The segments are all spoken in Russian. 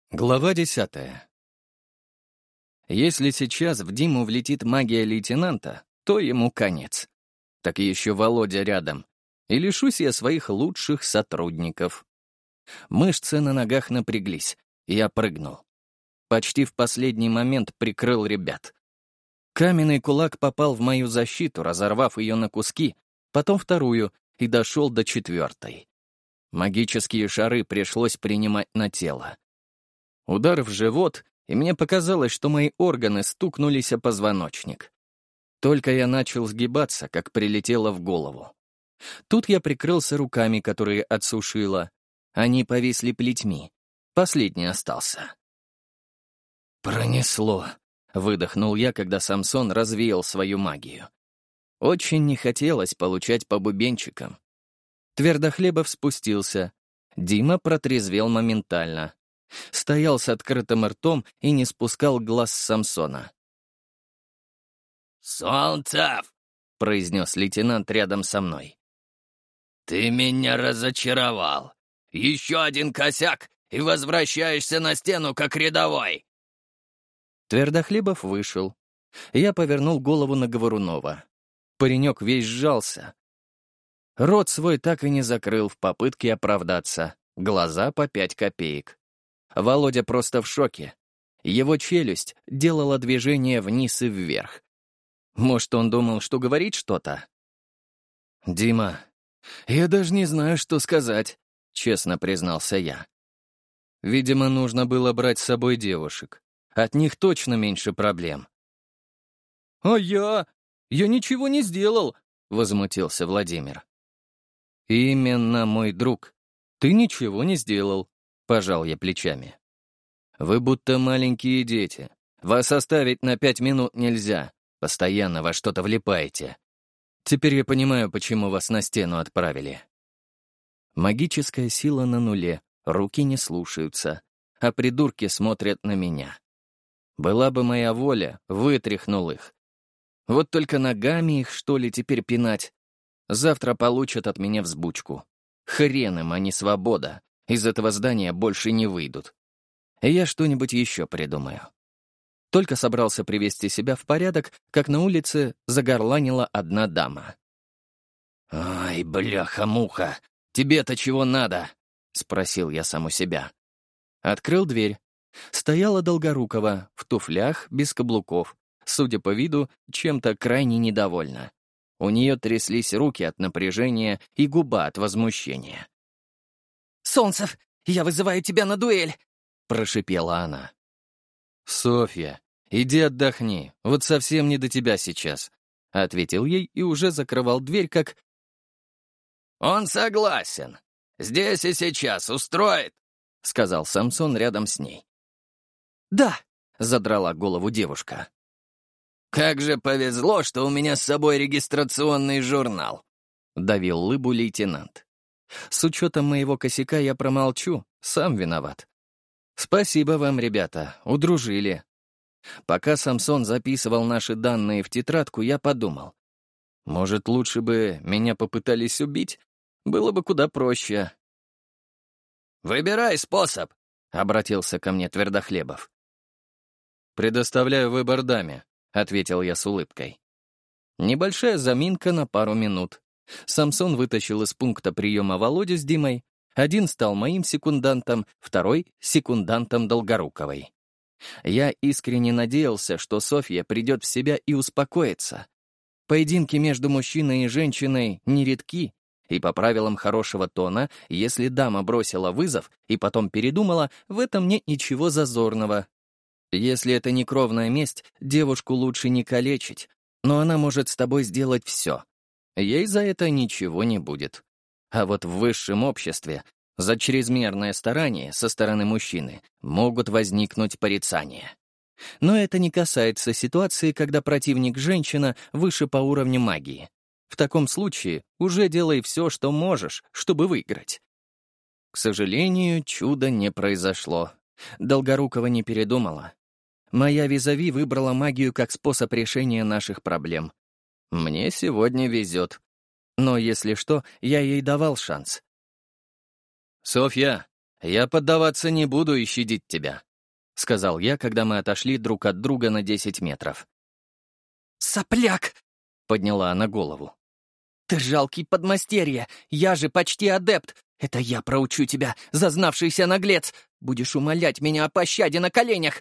Глава 10. Если сейчас в Диму влетит магия лейтенанта, то ему конец. Так еще Володя рядом. И лишусь я своих лучших сотрудников. Мышцы на ногах напряглись, и я прыгнул. Почти в последний момент прикрыл ребят. Каменный кулак попал в мою защиту, разорвав ее на куски, потом вторую, и дошел до четвертой. Магические шары пришлось принимать на тело. Удар в живот, и мне показалось, что мои органы стукнулись о позвоночник. Только я начал сгибаться, как прилетело в голову. Тут я прикрылся руками, которые отсушило. Они повисли плетьми. Последний остался. «Пронесло», — выдохнул я, когда Самсон развеял свою магию. Очень не хотелось получать по бубенчикам. Твердохлебов спустился. Дима протрезвел моментально. Стоял с открытым ртом и не спускал глаз с Самсона. «Солнцев!» — произнес лейтенант рядом со мной. «Ты меня разочаровал. Еще один косяк, и возвращаешься на стену как рядовой!» Твердохлебов вышел. Я повернул голову на Говорунова. Паренек весь сжался. Рот свой так и не закрыл в попытке оправдаться. Глаза по 5 копеек. Володя просто в шоке. Его челюсть делала движение вниз и вверх. Может, он думал, что говорит что-то? «Дима, я даже не знаю, что сказать», — честно признался я. Видимо, нужно было брать с собой девушек. От них точно меньше проблем. «А я? Я ничего не сделал», — возмутился Владимир. «Именно, мой друг. Ты ничего не сделал», — пожал я плечами. «Вы будто маленькие дети. Вас оставить на 5 минут нельзя. Постоянно во что-то влипаете. Теперь я понимаю, почему вас на стену отправили». Магическая сила на нуле, руки не слушаются, а придурки смотрят на меня. Была бы моя воля, вытряхнул их. Вот только ногами их, что ли, теперь пинать? Завтра получат от меня взбучку. Хрен им, а не свобода. Из этого здания больше не выйдут. Я что-нибудь еще придумаю. Только собрался привести себя в порядок, как на улице загорланила одна дама. «Ай, бляха-муха, тебе-то чего надо?» — спросил я сам у себя. Открыл дверь. Стояла Долгорукова, в туфлях, без каблуков, судя по виду, чем-то крайне недовольна. У нее тряслись руки от напряжения и губа от возмущения. «Солнцев, я вызываю тебя на дуэль!» — прошипела она. «Софья, иди отдохни, вот совсем не до тебя сейчас», — ответил ей и уже закрывал дверь, как... «Он согласен. Здесь и сейчас устроит», — сказал Самсон рядом с ней. «Да», — задрала голову девушка. «Как же повезло, что у меня с собой регистрационный журнал», — давил лыбу лейтенант. «С учетом моего косяка я промолчу, сам виноват. Спасибо вам, ребята, удружили». Пока Самсон записывал наши данные в тетрадку, я подумал. Может, лучше бы меня попытались убить? Было бы куда проще. «Выбирай способ», — обратился ко мне Твердохлебов. «Предоставляю выбор даме», — ответил я с улыбкой. Небольшая заминка на пару минут. Самсон вытащил из пункта приема Володю с Димой. Один стал моим секундантом, второй — секундантом Долгоруковой. Я искренне надеялся, что Софья придет в себя и успокоится. Поединки между мужчиной и женщиной нередки, и по правилам хорошего тона, если дама бросила вызов и потом передумала, в этом нет ничего зазорного. Если это не кровная месть, девушку лучше не калечить, но она может с тобой сделать все. Ей за это ничего не будет. А вот в высшем обществе за чрезмерное старание со стороны мужчины могут возникнуть порицания. Но это не касается ситуации, когда противник женщина выше по уровню магии. В таком случае уже делай все, что можешь, чтобы выиграть. К сожалению, чуда не произошло. Долгорукова не передумала. Моя визави выбрала магию как способ решения наших проблем. Мне сегодня везет. Но если что, я ей давал шанс. «Софья, «Я поддаваться не буду и щадить тебя», — сказал я, когда мы отошли друг от друга на 10 метров. «Сопляк!» — подняла она голову. «Ты жалкий подмастерье! Я же почти адепт! Это я проучу тебя, зазнавшийся наглец! Будешь умолять меня о пощаде на коленях!»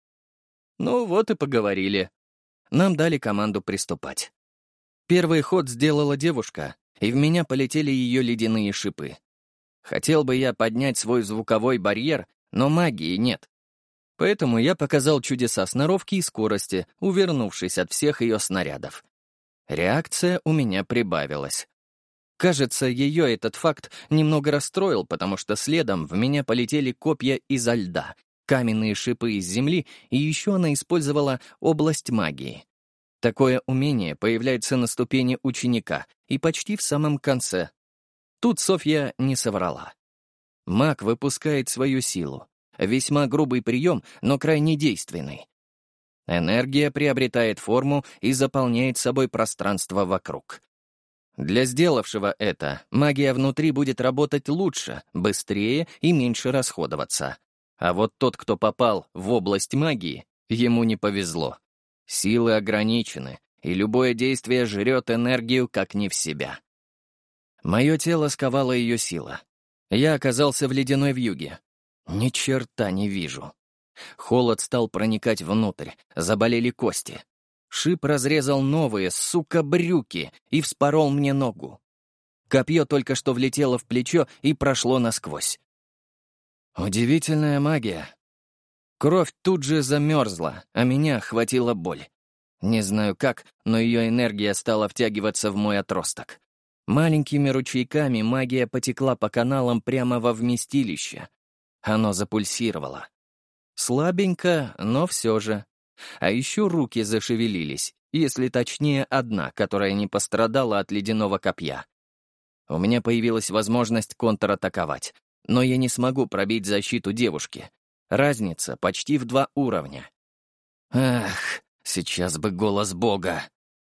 Ну вот и поговорили. Нам дали команду приступать. Первый ход сделала девушка, и в меня полетели ее ледяные шипы. Хотел бы я поднять свой звуковой барьер, но магии нет. Поэтому я показал чудеса сноровки и скорости, увернувшись от всех ее снарядов. Реакция у меня прибавилась. Кажется, ее этот факт немного расстроил, потому что следом в меня полетели копья изо льда, каменные шипы из земли, и еще она использовала область магии. Такое умение появляется на ступени ученика и почти в самом конце. Тут Софья не соврала. Маг выпускает свою силу. Весьма грубый прием, но крайне действенный. Энергия приобретает форму и заполняет собой пространство вокруг. Для сделавшего это магия внутри будет работать лучше, быстрее и меньше расходоваться. А вот тот, кто попал в область магии, ему не повезло. Силы ограничены, и любое действие жрет энергию как не в себя. Мое тело сковало ее сила. Я оказался в ледяной вьюге. Ни черта не вижу. Холод стал проникать внутрь, заболели кости. Шип разрезал новые, сука, брюки и вспорол мне ногу. Копье только что влетело в плечо и прошло насквозь. Удивительная магия. Кровь тут же замерзла, а меня охватила боль. Не знаю как, но ее энергия стала втягиваться в мой отросток. Маленькими ручейками магия потекла по каналам прямо во вместилище. Оно запульсировало. Слабенько, но все же. А еще руки зашевелились, если точнее одна, которая не пострадала от ледяного копья. У меня появилась возможность контратаковать, но я не смогу пробить защиту девушки. Разница почти в 2 уровня. Ах, сейчас бы голос Бога.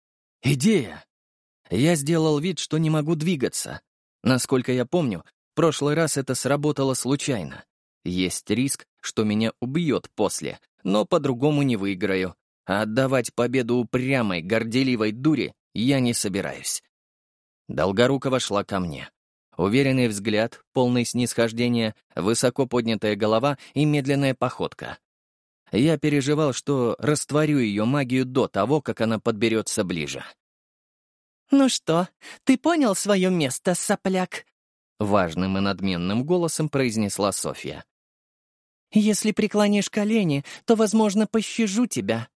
Идея! Я сделал вид, что не могу двигаться. Насколько я помню, в прошлый раз это сработало случайно. Есть риск, что меня убьет после, но по-другому не выиграю. А отдавать победу упрямой, горделивой дуре я не собираюсь. Долгорукова шла ко мне. Уверенный взгляд, полный снисхождения, высоко поднятая голова и медленная походка. Я переживал, что растворю ее магию до того, как она подберется ближе. «Ну что, ты понял свое место, сопляк?» — важным и надменным голосом произнесла Софья. «Если преклонишь колени, то, возможно, пощажу тебя».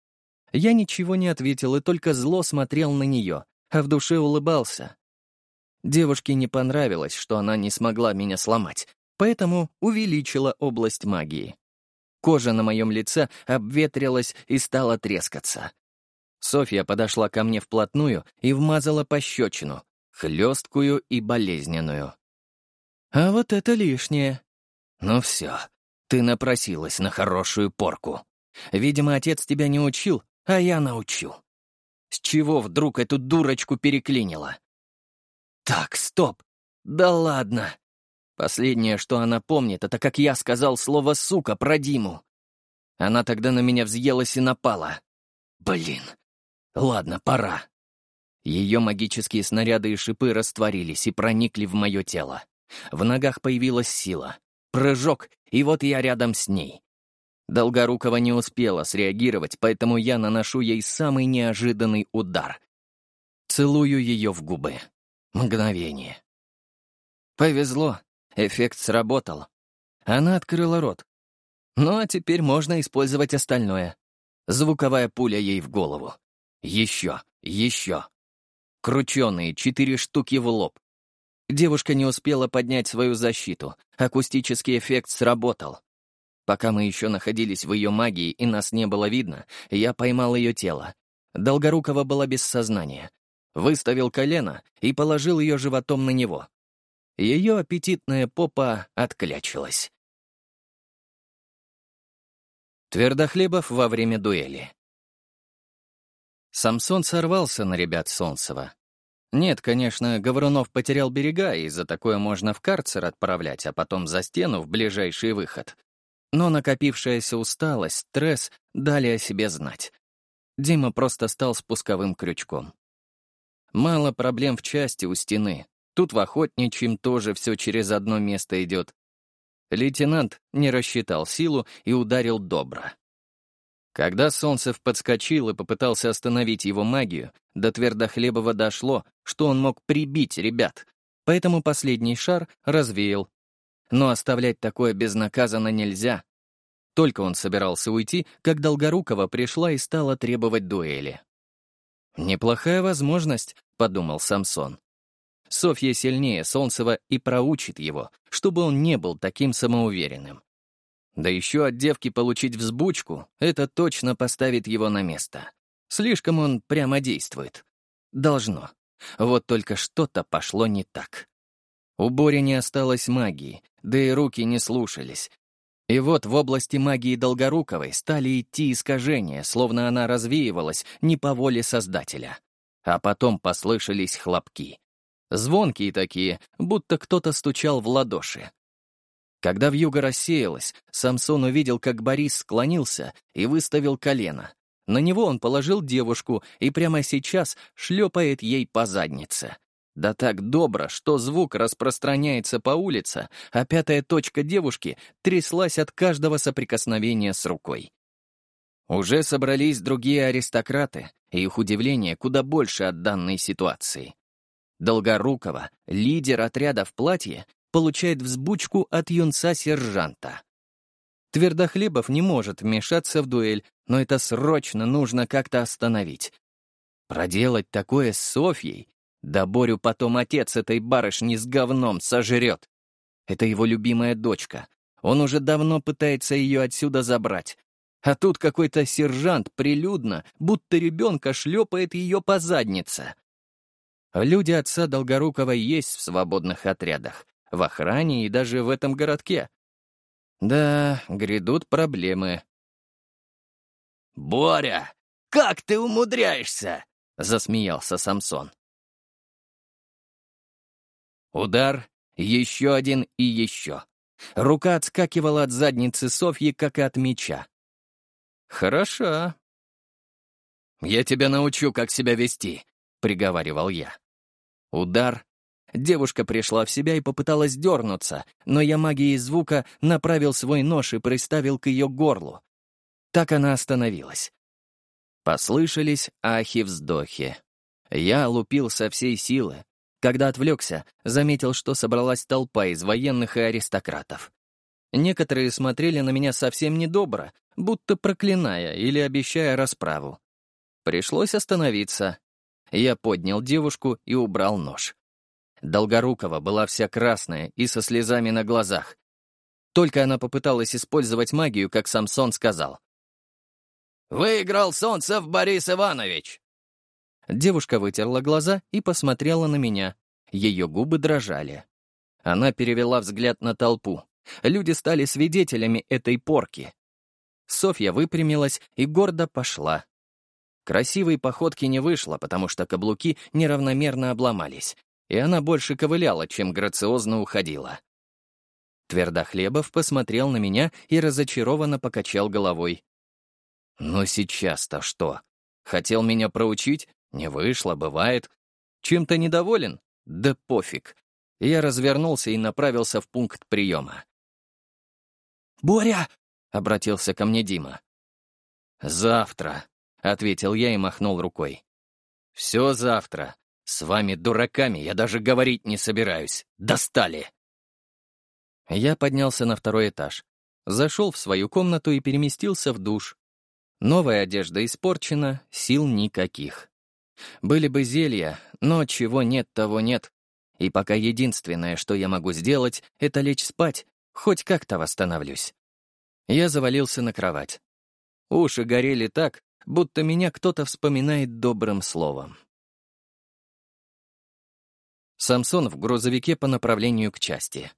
Я ничего не ответил и только зло смотрел на нее, а в душе улыбался. Девушке не понравилось, что она не смогла меня сломать, поэтому увеличила область магии. Кожа на моем лице обветрилась и стала трескаться. Софья подошла ко мне вплотную и вмазала пощечину, хлесткую и болезненную. А вот это лишнее. Ну все, ты напросилась на хорошую порку. Видимо, отец тебя не учил, а я научу. С чего вдруг эту дурочку переклинило? Так, стоп. Да ладно. Последнее, что она помнит, это как я сказал слово «сука» про Диму. Она тогда на меня взъелась и напала. Блин. Ладно, пора. Ее магические снаряды и шипы растворились и проникли в мое тело. В ногах появилась сила. Прыжок, и вот я рядом с ней. Долгорукова не успела среагировать, поэтому я наношу ей самый неожиданный удар. Целую ее в губы. Мгновение. Повезло, эффект сработал. Она открыла рот. Ну а теперь можно использовать остальное. Звуковая пуля ей в голову. Еще. Крученые 4 штуки в лоб. Девушка не успела поднять свою защиту. Акустический эффект сработал. Пока мы еще находились в ее магии и нас не было видно, я поймал ее тело. Долгорукова была без сознания. Выставил колено и положил ее животом на него. Ее аппетитная попа отклячилась. Твердохлебов во время дуэли. Самсон сорвался на ребят Солнцева. Нет, конечно, Говорунов потерял берега, и за такое можно в карцер отправлять, а потом за стену в ближайший выход. Но накопившаяся усталость, стресс дали о себе знать. Дима просто стал спусковым крючком. Мало проблем в части у стены. Тут в охотничьем тоже все через одно место идет. Лейтенант не рассчитал силу и ударил добро. Когда Солнцев подскочил и попытался остановить его магию, до Твердохлебова дошло, что он мог прибить ребят, поэтому последний шар развеял. Но оставлять такое безнаказанно нельзя. Только он собирался уйти, как Долгорукова пришла и стала требовать дуэли. «Неплохая возможность», — подумал Самсон. Софья сильнее Солнцева и проучит его, чтобы он не был таким самоуверенным. Да еще от девки получить взбучку — это точно поставит его на место. Слишком он прямо действует. Должно. Вот только что-то пошло не так. У Бори не осталось магии, да и руки не слушались. И вот в области магии Долгоруковой стали идти искажения, словно она развеивалась не по воле Создателя. А потом послышались хлопки. Звонкие такие, будто кто-то стучал в ладоши. Когда вьюга рассеялась, Самсон увидел, как Борис склонился и выставил колено. На него он положил девушку и прямо сейчас шлепает ей по заднице. Да так добро, что звук распространяется по улице, а пятая точка девушки тряслась от каждого соприкосновения с рукой. Уже собрались другие аристократы, и их удивление куда больше от данной ситуации. Долгорукова, лидер отряда в платье, получает взбучку от юнца-сержанта. Твердохлебов не может вмешаться в дуэль, но это срочно нужно как-то остановить. Проделать такое с Софьей? Да Борю потом отец этой барышни с говном сожрет. Это его любимая дочка. Он уже давно пытается ее отсюда забрать. А тут какой-то сержант прилюдно, будто ребенка, шлепает ее по заднице. Люди отца Долгорукова есть в свободных отрядах, в охране и даже в этом городке. Да, грядут проблемы. «Боря, как ты умудряешься?» — засмеялся Самсон. Удар, еще один и еще. Рука отскакивала от задницы Софьи, как и от меча. «Хороша». «Я тебя научу, как себя вести», — приговаривал я. Удар. Девушка пришла в себя и попыталась дернуться, но я магией звука направил свой нож и приставил к ее горлу. Так она остановилась. Послышались ахи-вздохи. Я лупил со всей силы. Когда отвлекся, заметил, что собралась толпа из военных и аристократов. Некоторые смотрели на меня совсем недобро, будто проклиная или обещая расправу. Пришлось остановиться. Я поднял девушку и убрал нож. Долгорукова была вся красная и со слезами на глазах. Только она попыталась использовать магию, как Самсон сказал. «Выиграл Солнцев Борис Иванович!» Девушка вытерла глаза и посмотрела на меня. Ее губы дрожали. Она перевела взгляд на толпу. Люди стали свидетелями этой порки. Софья выпрямилась и гордо пошла. Красивой походки не вышло, потому что каблуки неравномерно обломались, и она больше ковыляла, чем грациозно уходила. Твердохлебов посмотрел на меня и разочарованно покачал головой. «Ну сейчас-то что? Хотел меня проучить? Не вышло, бывает. Чем-то недоволен? Да пофиг». Я развернулся и направился в пункт приема. «Боря!» — обратился ко мне Дима. «Завтра», — ответил я и махнул рукой. «Все завтра. С вами, дураками, я даже говорить не собираюсь. Достали!» Я поднялся на второй этаж, зашел в свою комнату и переместился в душ. Новая одежда испорчена, сил никаких. Были бы зелья, но чего нет, того нет. И пока единственное, что я могу сделать, это лечь спать, хоть как-то восстановлюсь. Я завалился на кровать. Уши горели так, будто меня кто-то вспоминает добрым словом. Самсон в грузовике по направлению к части.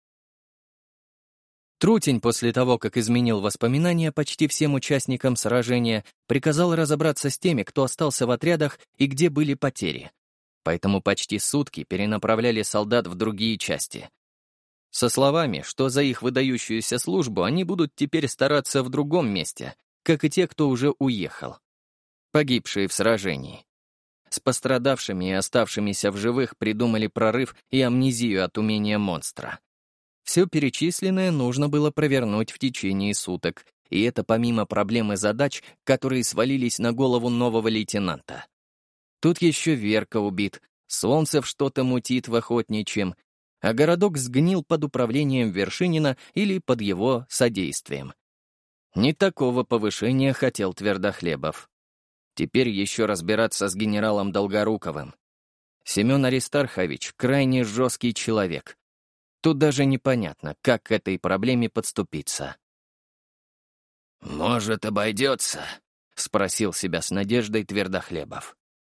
Трутень после того, как изменил воспоминания почти всем участникам сражения, приказал разобраться с теми, кто остался в отрядах и где были потери. поэтому почти сутки перенаправляли солдат в другие части. Со словами, что за их выдающуюся службу они будут теперь стараться в другом месте, как и те, кто уже уехал. Погибшие в сражении. С пострадавшими и оставшимися в живых придумали прорыв и амнезию от умения монстра. Все перечисленное нужно было провернуть в течение суток, и это помимо проблем и задач, которые свалились на голову нового лейтенанта. Тут еще Верка убит, Солнцев что-то мутит в охотничьем, а городок сгнил под управлением Вершинина или под его содействием. Не такого повышения хотел Твердохлебов. Теперь еще разбираться с генералом Долгоруковым. Семен Аристархович — крайне жесткий человек. Тут даже непонятно, как к этой проблеме подступиться. «Может, обойдется?» — спросил себя с надеждой Твердохлебов.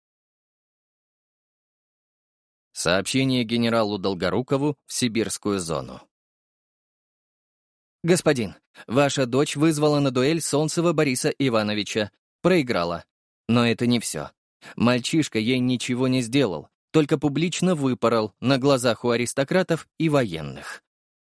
Сообщение генералу Долгорукову в сибирскую зону. «Господин, ваша дочь вызвала на дуэль Солнцева Бориса Ивановича. Проиграла. Но это не все. Мальчишка ей ничего не сделал, только публично выпорол на глазах у аристократов и военных».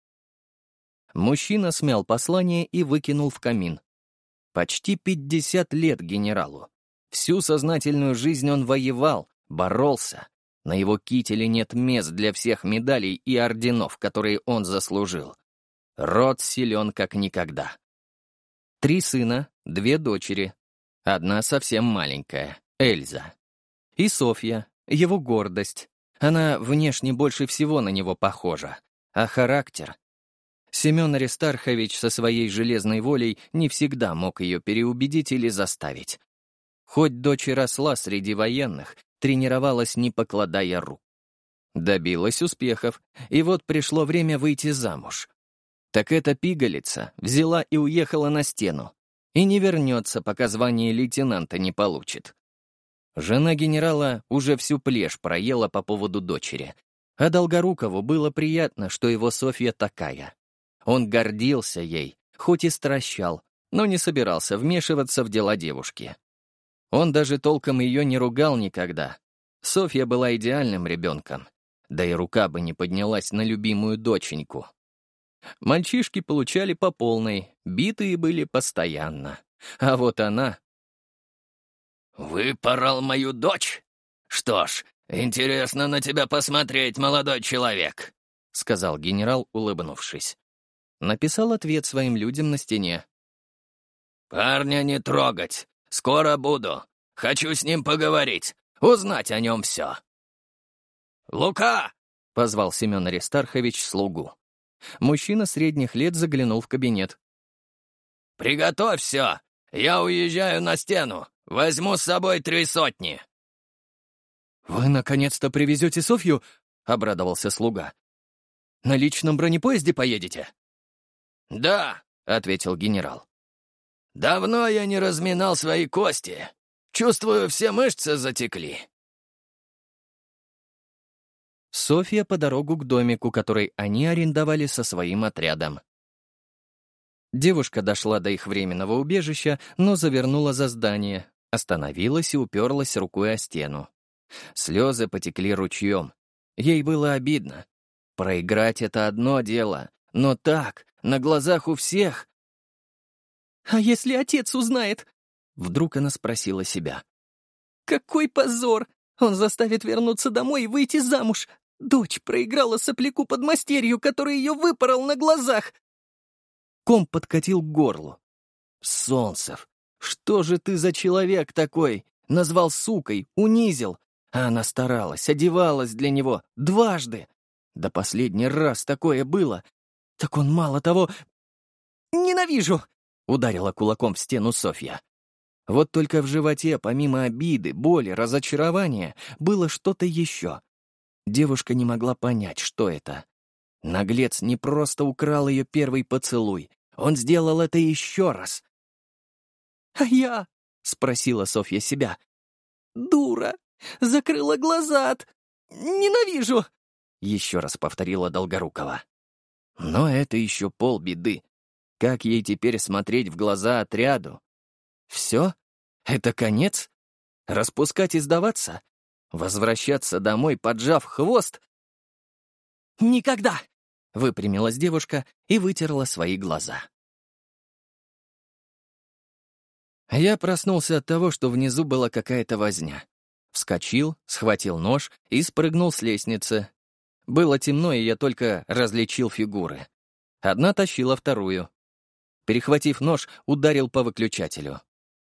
Мужчина смял послание и выкинул в камин. Почти 50 лет генералу. Всю сознательную жизнь он воевал, боролся. На его кителе нет мест для всех медалей и орденов, которые он заслужил. Род силен как никогда. 3 сына, 2 дочери. Одна совсем маленькая, Эльза. И Софья, его гордость. Она внешне больше всего на него похожа. А характер? Семен Аристархович со своей железной волей не всегда мог ее переубедить или заставить. Хоть дочь и росла среди военных, тренировалась, не покладая рук. Добилась успехов, и вот пришло время выйти замуж. Так эта пигалица взяла и уехала на стену, и не вернется, пока звание лейтенанта не получит. Жена генерала уже всю плешь проела по поводу дочери, а Долгорукову было приятно, что его Софья такая. Он гордился ей, хоть и стращал, но не собирался вмешиваться в дела девушки. Он даже толком ее не ругал никогда. Софья была идеальным ребенком, да и рука бы не поднялась на любимую доченьку. Мальчишки получали по полной, битые были постоянно. А вот она... «Выпорол мою дочь? Что ж, интересно на тебя посмотреть, молодой человек», — сказал генерал, улыбнувшись. Написал ответ своим людям на стене. «Парня не трогать. Скоро буду. Хочу с ним поговорить, узнать о нем все». «Лука!» — позвал Семен Аристархович слугу. Мужчина средних лет заглянул в кабинет. «Приготовь все. Я уезжаю на стену. Возьму с собой 300. «Вы наконец-то привезете Софью?» — обрадовался слуга. «На личном бронепоезде поедете?» «Да», — ответил генерал. «Давно я не разминал свои кости. Чувствую, все мышцы затекли». Софья по дорогу к домику, который они арендовали со своим отрядом. Девушка дошла до их временного убежища, но завернула за здание, остановилась и уперлась рукой о стену. Слезы потекли ручьем. Ей было обидно. Проиграть — это одно дело, но так, на глазах у всех... «А если отец узнает?» Вдруг она спросила себя. «Какой позор! Он заставит вернуться домой и выйти замуж. Дочь проиграла сопляку подмастерью, который ее выпорол на глазах». Ком подкатил к горлу. «Солнцев, что же ты за человек такой? Назвал сукой, унизил. А она старалась, одевалась для него дважды. Да последний раз такое было. Так он мало того...» «Ненавижу!» — ударила кулаком в стену Софья. Вот только в животе, помимо обиды, боли, разочарования, было что-то еще. Девушка не могла понять, что это. Наглец не просто украл ее первый поцелуй, он сделал это еще раз. «А я?» — спросила Софья себя. «Дура! Закрыла глаза от... Ненавижу!» — еще раз повторила Долгорукова. Но это еще полбеды. Как ей теперь смотреть в глаза отряду? Все? Это конец? Распускать и сдаваться? Возвращаться домой, поджав хвост? «Никогда!» — выпрямилась девушка и вытерла свои глаза. Я проснулся от того, что внизу была какая-то возня. Вскочил, схватил нож и спрыгнул с лестницы. Было темно, и я только различил фигуры. Одна тащила вторую. Перехватив нож, ударил по выключателю.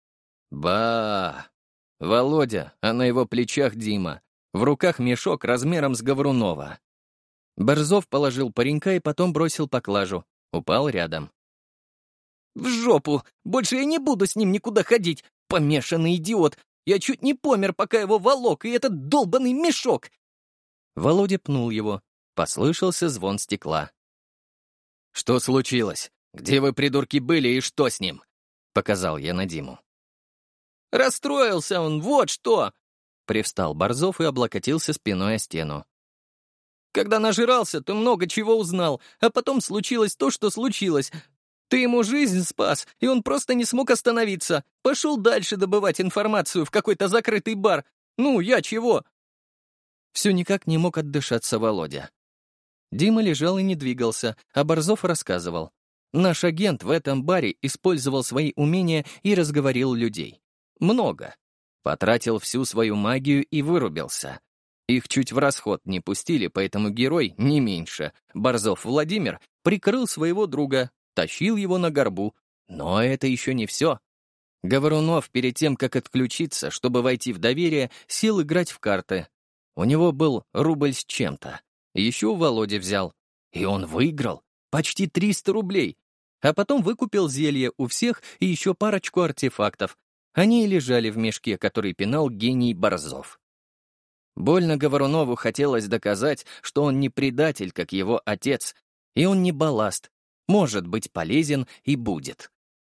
Ба! Володя, а на его плечах Дима. В руках мешок размером с Говорунова. Борзов положил паренька и потом бросил поклажу. Упал рядом. «В жопу! Больше я не буду с ним никуда ходить! Помешанный идиот! Я чуть не помер, пока его волок, и этот долбанный мешок!» Володя пнул его. Послышался звон стекла. «Что случилось? Где вы, придурки, были и что с ним?» — показал я на Диму. «Расстроился он, вот что!» — привстал Борзов и облокотился спиной о стену. «Когда нажирался, то много чего узнал, а потом случилось то, что случилось. Ты ему жизнь спас, и он просто не смог остановиться. Пошел дальше добывать информацию в какой-то закрытый бар. Ну, я чего?» Все никак не мог отдышаться Володя. Дима лежал и не двигался, а Борзов рассказывал. Наш агент в этом баре использовал свои умения и разговорил людей. Много. Потратил всю свою магию и вырубился. Их чуть в расход не пустили, поэтому герой, не меньше, Борзов Владимир, прикрыл своего друга, тащил его на горбу. Но это еще не все. Говорунов перед тем, как отключиться, чтобы войти в доверие, сел играть в карты. У него был рубль с чем-то. Еще у Володи взял. И он выиграл. Почти 300 рублей. А потом выкупил зелье у всех и еще парочку артефактов. Они и лежали в мешке, который пинал гений Борзов. Больно Говорунову хотелось доказать, что он не предатель, как его отец, и он не балласт, может быть полезен и будет.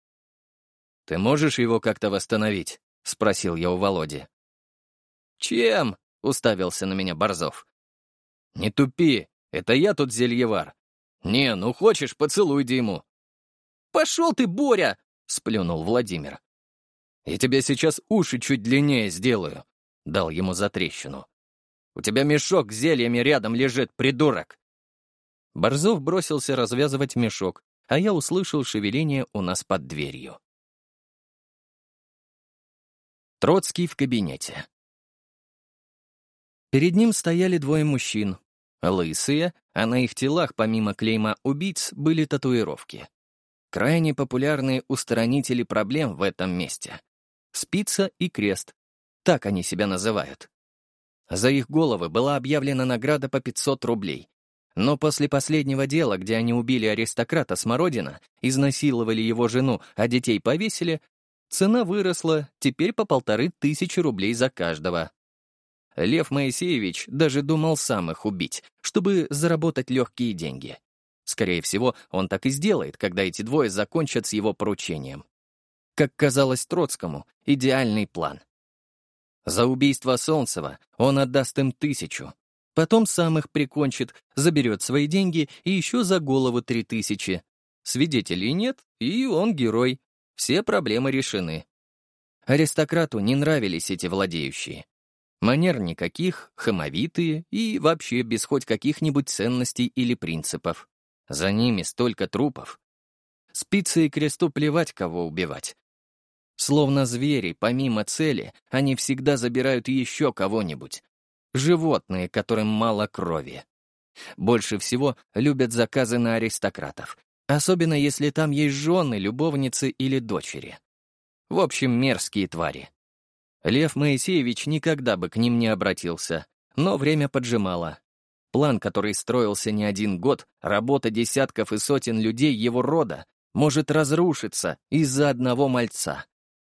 «Ты можешь его как-то восстановить?» — спросил я у Володи. «Чем?» — уставился на меня Борзов. «Не тупи, это я тут зельевар. Не, ну хочешь, поцелуй Диму». «Пошел ты, Боря!» — сплюнул Владимир. «Я тебе сейчас уши чуть длиннее сделаю», — дал ему затрещину. «У тебя мешок с зельями рядом лежит, придурок!» Борзов бросился развязывать мешок, а я услышал шевеление у нас под дверью. Троцкий в кабинете. Перед ним стояли двое мужчин. Лысые, а на их телах, помимо клейма убийц, были татуировки. Крайне популярные устранители проблем в этом месте. Спица и крест. Так они себя называют. За их головы была объявлена награда по 500 рублей. Но после последнего дела, где они убили аристократа Смородина, изнасиловали его жену, а детей повесили, цена выросла, теперь по 1500 рублей за каждого. Лев Моисеевич даже думал сам их убить, чтобы заработать легкие деньги. Скорее всего, он так и сделает, когда эти двое закончат с его поручением. Как казалось Троцкому, идеальный план. За убийство Солнцева он отдаст им 1000, потом сам их прикончит, заберет свои деньги и еще за голову 3000. Свидетелей нет, и он герой. Все проблемы решены. Аристократу не нравились эти владеющие. Манер никаких, хамовитые и вообще без хоть каких-нибудь ценностей или принципов. За ними столько трупов. Спице и кресту плевать, кого убивать. Словно звери, помимо цели, они всегда забирают еще кого-нибудь. Животные, которым мало крови. Больше всего любят заказы на аристократов, особенно если там есть жены, любовницы или дочери. В общем, мерзкие твари. Лев Моисеевич никогда бы к ним не обратился, но время поджимало. План, который строился не один год, работа десятков и сотен людей его рода, может разрушиться из-за одного мальца.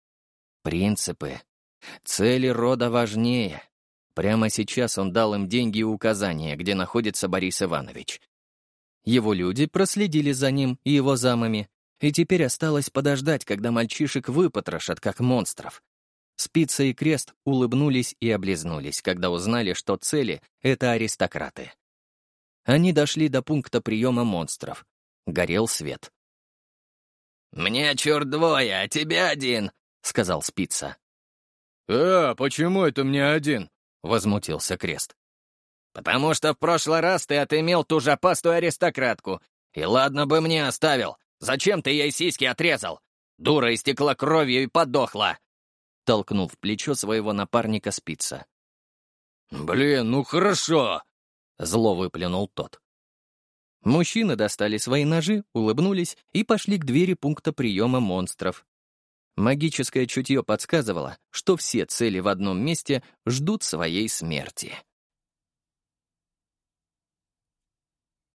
Принципы. Цели рода важнее. Прямо сейчас он дал им деньги и указания, где находится Борис Иванович. Его люди проследили за ним и его замами, и теперь осталось подождать, когда мальчишек выпотрошат, как монстров. Спица и крест улыбнулись и облизнулись, когда узнали, что цели — это аристократы. Они дошли до пункта приема монстров. Горел свет. «Мне чур двое, а тебе один», — сказал Спица. Почему это мне один? возмутился Крест. «Потому что в прошлый раз ты отымел ту жопастую аристократку. И ладно бы мне оставил. Зачем ты ей сиськи отрезал? Дура истекла кровью и подохла!» Толкнул в плечо своего напарника Спица. «Блин, ну хорошо!» — зло выплюнул тот. Мужчины достали свои ножи, улыбнулись и пошли к двери пункта приема монстров. Магическое чутье подсказывало, что все цели в одном месте ждут своей смерти.